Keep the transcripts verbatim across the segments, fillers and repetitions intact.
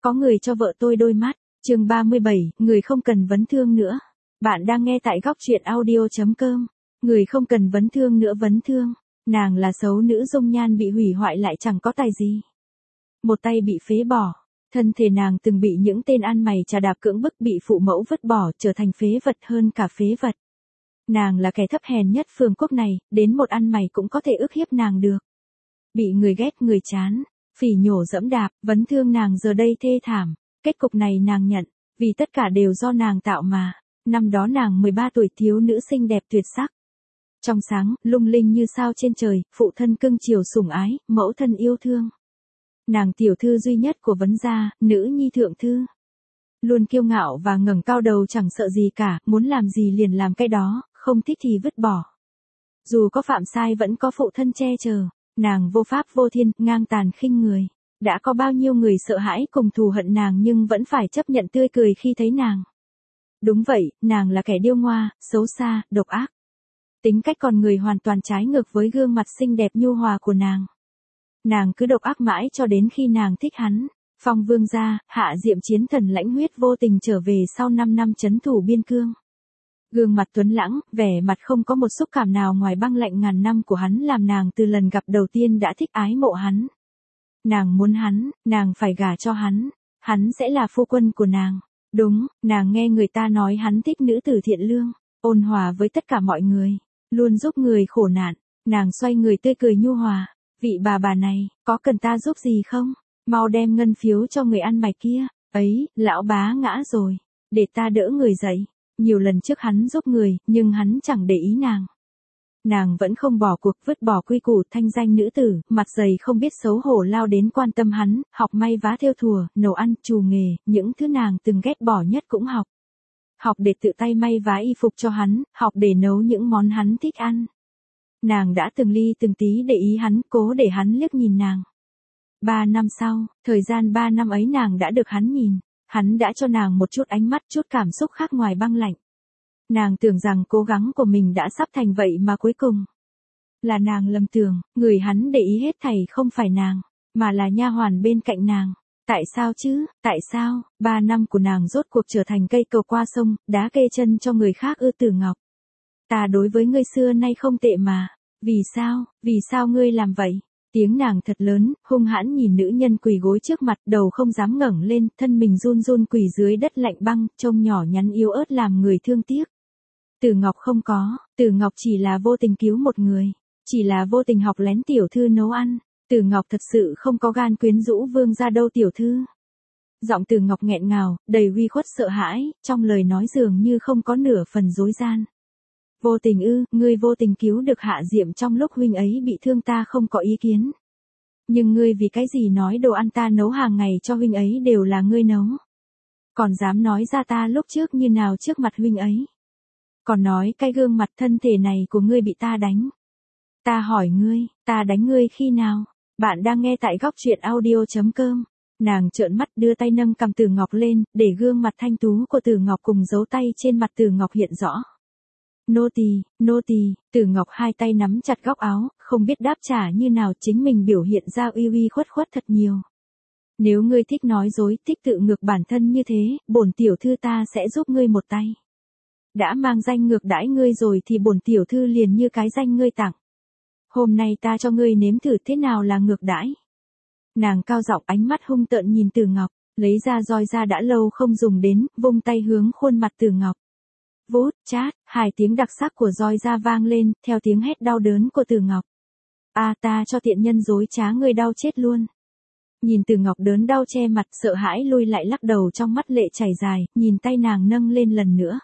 có người cho vợ tôi đôi mắt. Chương ba mươi bảy, người không cần vấn thương nữa. Bạn đang nghe tại góc truyện audio chấm com. Người không cần vấn thương nữa vấn thương. Nàng là xấu nữ dung nhan bị hủy hoại lại chẳng có tài gì. Một tay bị phế bỏ. Thân thể nàng từng bị những tên ăn mày chà đạp cưỡng bức bị phụ mẫu vứt bỏ trở thành phế vật hơn cả phế vật. Nàng là kẻ thấp hèn nhất phường quốc này, đến một ăn mày cũng có thể ức hiếp nàng được. Bị người ghét người chán, phỉ nhổ dẫm đạp, vấn thương nàng giờ đây thê thảm. Kết cục này nàng nhận, vì tất cả đều do nàng tạo mà. Năm đó nàng mười ba tuổi thiếu nữ xinh đẹp tuyệt sắc. Trong sáng, lung linh như sao trên trời, phụ thân cưng chiều sủng ái, mẫu thân yêu thương. Nàng tiểu thư duy nhất của vấn gia, nữ nhi thượng thư. Luôn kiêu ngạo và ngẩng cao đầu chẳng sợ gì cả, muốn làm gì liền làm cái đó, không thích thì vứt bỏ. Dù có phạm sai vẫn có phụ thân che chở, nàng vô pháp vô thiên, ngang tàn khinh người. Đã có bao nhiêu người sợ hãi cùng thù hận nàng nhưng vẫn phải chấp nhận tươi cười khi thấy nàng. Đúng vậy, nàng là kẻ điêu ngoa, xấu xa, độc ác. Tính cách con người hoàn toàn trái ngược với gương mặt xinh đẹp nhu hòa của nàng. Nàng cứ độc ác mãi cho đến khi nàng thích hắn. Phong vương gia, Hạ Diệm chiến thần lãnh huyết vô tình trở về sau năm năm trấn thủ biên cương. Gương mặt tuấn lãng, vẻ mặt không có một xúc cảm nào ngoài băng lạnh ngàn năm của hắn làm nàng từ lần gặp đầu tiên đã thích ái mộ hắn. Nàng muốn hắn, nàng phải gả cho hắn, hắn sẽ là phu quân của nàng. Đúng, nàng nghe người ta nói hắn thích nữ tử thiện lương, ôn hòa với tất cả mọi người, luôn giúp người khổ nạn. Nàng xoay người tươi cười nhu hòa, vị bà bà này, có cần ta giúp gì không? Mau đem ngân phiếu cho người ăn mày kia. Ấy, lão bá ngã rồi, để ta đỡ người dậy. Nhiều lần trước hắn giúp người, nhưng hắn chẳng để ý nàng. Nàng vẫn không bỏ cuộc, vứt bỏ quy củ thanh danh nữ tử, mặt dày không biết xấu hổ lao đến quan tâm hắn, học may vá thêu thùa, nấu ăn, trù nghề, những thứ nàng từng ghét bỏ nhất cũng học. Học để tự tay may vá y phục cho hắn, học để nấu những món hắn thích ăn. Nàng đã từng ly từng tí để ý hắn, cố để hắn liếc nhìn nàng. Ba năm sau, thời gian ba năm ấy nàng đã được hắn nhìn, hắn đã cho nàng một chút ánh mắt, chút cảm xúc khác ngoài băng lạnh. Nàng tưởng rằng cố gắng của mình đã sắp thành vậy mà cuối cùng là nàng lầm tưởng, người hắn để ý hết thảy không phải nàng, mà là nha hoàn bên cạnh nàng. Tại sao chứ, tại sao, ba năm của nàng rốt cuộc trở thành cây cầu qua sông, đá kê chân cho người khác ư? Tử Ngọc, ta đối với ngươi xưa nay không tệ mà, vì sao, vì sao ngươi làm vậy? Tiếng nàng thật lớn, hung hãn nhìn nữ nhân quỳ gối trước mặt, đầu không dám ngẩng lên, thân mình run run quỳ dưới đất lạnh băng, trông nhỏ nhắn yếu ớt làm người thương tiếc. Tử Ngọc không có, Tử Ngọc chỉ là vô tình cứu một người, chỉ là vô tình học lén tiểu thư nấu ăn. Tử Ngọc thật sự không có gan quyến rũ vương gia đâu tiểu thư. Giọng Tử Ngọc nghẹn ngào, đầy uy khuất sợ hãi, trong lời nói dường như không có nửa phần dối gian. Vô tình ư, ngươi vô tình cứu được Hạ Diệm trong lúc huynh ấy bị thương, ta không có ý kiến. Nhưng ngươi vì cái gì nói đồ ăn ta nấu hàng ngày cho huynh ấy đều là ngươi nấu? Còn dám nói ra ta lúc trước như nào trước mặt huynh ấy? Còn nói cái gương mặt thân thể này của ngươi bị ta đánh. Ta hỏi ngươi, ta đánh ngươi khi nào? Bạn đang nghe tại góc truyện audio chấm com. Nàng trợn mắt đưa tay nâng cằm Tử Ngọc lên, để gương mặt thanh tú của Tử Ngọc cùng dấu tay trên mặt Tử Ngọc hiện rõ. Nô tỳ, nô tỳ, Tử Ngọc hai tay nắm chặt góc áo, không biết đáp trả như nào, chính mình biểu hiện ra uy uy khuất khuất thật nhiều. Nếu ngươi thích nói dối, thích tự ngược bản thân như thế, bổn tiểu thư ta sẽ giúp ngươi một tay. Đã mang danh ngược đãi ngươi rồi thì bổn tiểu thư liền như cái danh ngươi tặng. Hôm nay ta cho ngươi nếm thử thế nào là ngược đãi. Nàng cao giọng, ánh mắt hung tợn nhìn Tử Ngọc, lấy ra roi ra đã lâu không dùng đến, vung tay hướng khuôn mặt Tử Ngọc. Vút, chát, hai tiếng đặc sắc của roi ra vang lên, theo tiếng hét đau đớn của Tử Ngọc. A à, ta cho tiện nhân dối trá ngươi đau chết luôn. Nhìn Tử Ngọc đớn đau che mặt, sợ hãi lui lại lắc đầu, trong mắt lệ chảy dài, nhìn tay nàng nâng lên lần nữa.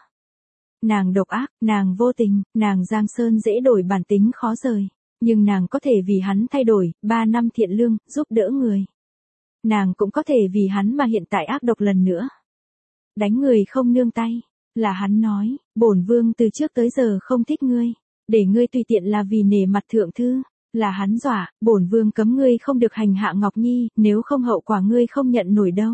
Nàng độc ác, nàng vô tình, nàng giang sơn dễ đổi bản tính khó rời. Nhưng nàng có thể vì hắn thay đổi, ba năm thiện lương, giúp đỡ người. Nàng cũng có thể vì hắn mà hiện tại ác độc lần nữa. Đánh người không nương tay. Là hắn nói, bổn vương từ trước tới giờ không thích ngươi, để ngươi tùy tiện là vì nể mặt thượng thư. Là hắn dọa, bổn vương cấm ngươi không được hành hạ Ngọc Nhi, nếu không hậu quả ngươi không nhận nổi đâu.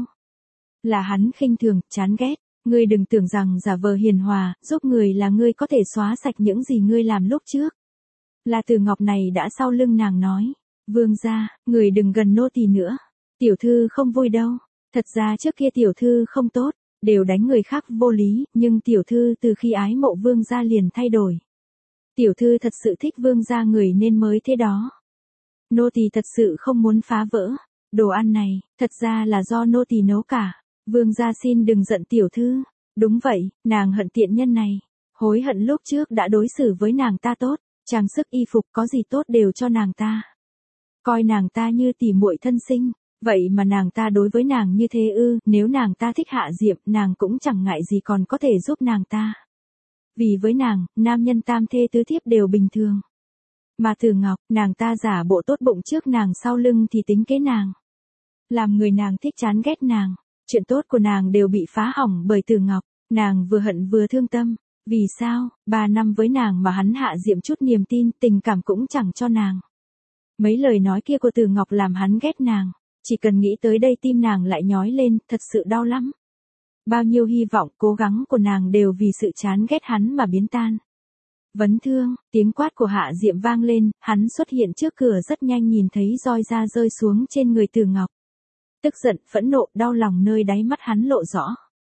Là hắn khinh thường, chán ghét, ngươi đừng tưởng rằng giả vờ hiền hòa, giúp người là ngươi có thể xóa sạch những gì ngươi làm lúc trước. Là Tử Ngọc này đã sau lưng nàng nói, vương gia, người đừng gần nô tỳ nữa, tiểu thư không vui đâu. Thật ra trước kia tiểu thư không tốt, đều đánh người khác vô lý, nhưng tiểu thư từ khi ái mộ vương gia liền thay đổi. Tiểu thư thật sự thích vương gia người nên mới thế đó. Nô tỳ thật sự không muốn phá vỡ. Đồ ăn này, thật ra là do nô tỳ nấu cả. Vương gia xin đừng giận tiểu thư. Đúng vậy, nàng hận tiện nhân này. Hối hận lúc trước đã đối xử với nàng ta tốt. Trang sức y phục có gì tốt đều cho nàng ta. Coi nàng ta như tỉ muội thân sinh. Vậy mà nàng ta đối với nàng như thế ư, nếu nàng ta thích Hạ Diệm, nàng cũng chẳng ngại gì còn có thể giúp nàng ta. Vì với nàng, nam nhân tam thê tứ thiếp đều bình thường. Mà Từ Ngọc, nàng ta giả bộ tốt bụng trước nàng sau lưng thì tính kế nàng. Làm người nàng thích chán ghét nàng. Chuyện tốt của nàng đều bị phá hỏng bởi Từ Ngọc. Nàng vừa hận vừa thương tâm. Vì sao, ba năm với nàng mà hắn Hạ Diệm chút niềm tin, tình cảm cũng chẳng cho nàng. Mấy lời nói kia của Từ Ngọc làm hắn ghét nàng. Chỉ cần nghĩ tới đây tim nàng lại nhói lên, thật sự đau lắm. Bao nhiêu hy vọng, cố gắng của nàng đều vì sự chán ghét hắn mà biến tan. Vấn Thương, tiếng quát của Hạ Diệm vang lên, hắn xuất hiện trước cửa rất nhanh nhìn thấy roi da rơi xuống trên người Từ Ngọc. Tức giận, phẫn nộ, đau lòng nơi đáy mắt hắn lộ rõ.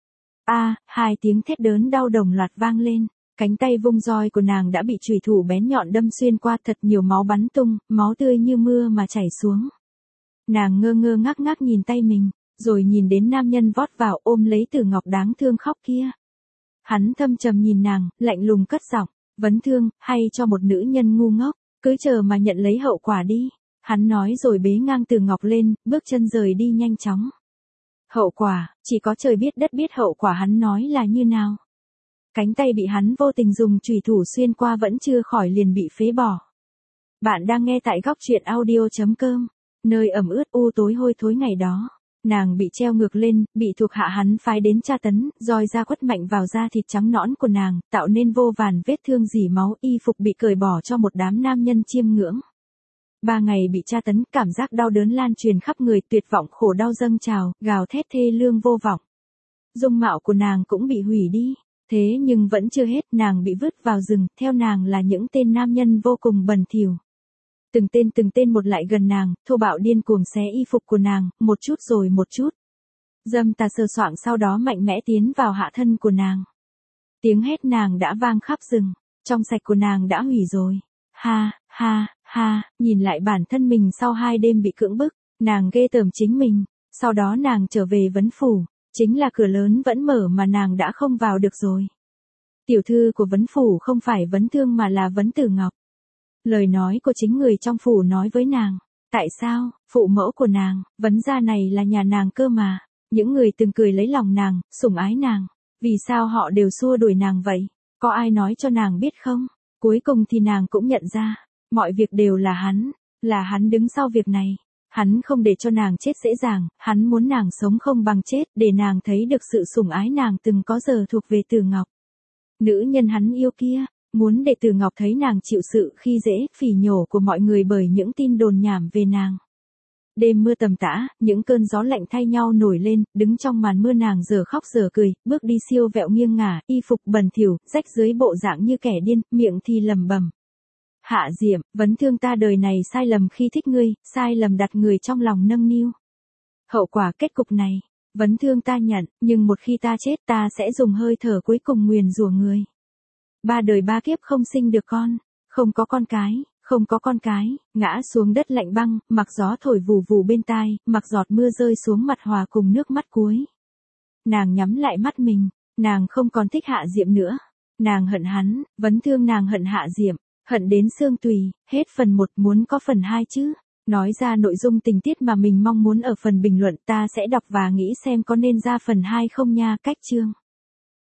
A, hai tiếng thét đớn đau đồng loạt vang lên. Cánh tay vung roi của nàng đã bị chùy thủ bén nhọn đâm xuyên qua, thật nhiều máu bắn tung, máu tươi như mưa mà chảy xuống. Nàng ngơ ngơ ngác ngác nhìn tay mình, rồi nhìn đến nam nhân vót vào ôm lấy Từ Ngọc đáng thương khóc kia. Hắn thâm trầm nhìn nàng, lạnh lùng cất giọng, Vấn Thương, hay cho một nữ nhân ngu ngốc, cứ chờ mà nhận lấy hậu quả đi. Hắn nói rồi bế ngang Từ Ngọc lên, bước chân rời đi nhanh chóng. Hậu quả, chỉ có trời biết đất biết hậu quả hắn nói là như nào. Cánh tay bị hắn vô tình dùng chùy thủ xuyên qua vẫn chưa khỏi liền bị phế bỏ. Bạn đang nghe tại góc truyện audio chấm com. Nơi ẩm ướt u tối hôi thối ngày đó, nàng bị treo ngược lên, bị thuộc hạ hắn phái đến tra tấn, roi ra quất mạnh vào da thịt trắng nõn của nàng, tạo nên vô vàn vết thương rỉ máu, y phục bị cởi bỏ cho một đám nam nhân chiêm ngưỡng. Ba ngày bị tra tấn, cảm giác đau đớn lan truyền khắp người, tuyệt vọng khổ đau dâng trào, gào thét thê lương vô vọng. Dung mạo của nàng cũng bị hủy đi, thế nhưng vẫn chưa hết, nàng bị vứt vào rừng, theo nàng là những tên nam nhân vô cùng bẩn thỉu. Từng tên từng tên một lại gần nàng, thô bạo điên cuồng xé y phục của nàng, một chút rồi một chút. Dâm tà sờ soạng sau đó mạnh mẽ tiến vào hạ thân của nàng. Tiếng hét nàng đã vang khắp rừng, trong sạch của nàng đã hủy rồi. Ha, ha, ha, nhìn lại bản thân mình sau hai đêm bị cưỡng bức, nàng ghê tởm chính mình, sau đó nàng trở về Vấn Phủ, chính là cửa lớn vẫn mở mà nàng đã không vào được rồi. Tiểu thư của Vấn Phủ không phải Vấn Thương mà là Vấn Tử Ngọc. Lời nói của chính người trong phủ nói với nàng. Tại sao, phụ mẫu của nàng, Vấn gia này là nhà nàng cơ mà. Những người từng cười lấy lòng nàng, sủng ái nàng. Vì sao họ đều xua đuổi nàng vậy? Có ai nói cho nàng biết không? Cuối cùng thì nàng cũng nhận ra. Mọi việc đều là hắn. Là hắn đứng sau việc này. Hắn không để cho nàng chết dễ dàng. Hắn muốn nàng sống không bằng chết. Để nàng thấy được sự sủng ái nàng từng có giờ thuộc về Từ Ngọc. Nữ nhân hắn yêu kia. Muốn để Từ Ngọc thấy nàng chịu sự khi dễ, phỉ nhổ của mọi người bởi những tin đồn nhảm về nàng. Đêm mưa tầm tã, những cơn gió lạnh thay nhau nổi lên, đứng trong màn mưa nàng giờ khóc giờ cười, bước đi siêu vẹo nghiêng ngả, y phục bẩn thỉu, rách dưới bộ dạng như kẻ điên, miệng thì lẩm bẩm. Hạ Diệm, Vấn Thương ta đời này sai lầm khi thích ngươi, sai lầm đặt người trong lòng nâng niu. Hậu quả kết cục này, Vấn Thương ta nhận, nhưng một khi ta chết ta sẽ dùng hơi thở cuối cùng nguyền rủa người. Ba đời ba kiếp không sinh được con, không có con cái, không có con cái, ngã xuống đất lạnh băng, mặc gió thổi vù vù bên tai, mặc giọt mưa rơi xuống mặt hòa cùng nước mắt cuối. Nàng nhắm lại mắt mình, nàng không còn thích Hạ Diệm nữa. Nàng hận hắn, Vấn Thương nàng hận Hạ Diệm, hận đến xương tùy, hết phần một muốn có phần hai chứ. Nói ra nội dung tình tiết mà mình mong muốn ở phần bình luận ta sẽ đọc và nghĩ xem có nên ra phần hai không nha. Cách chương.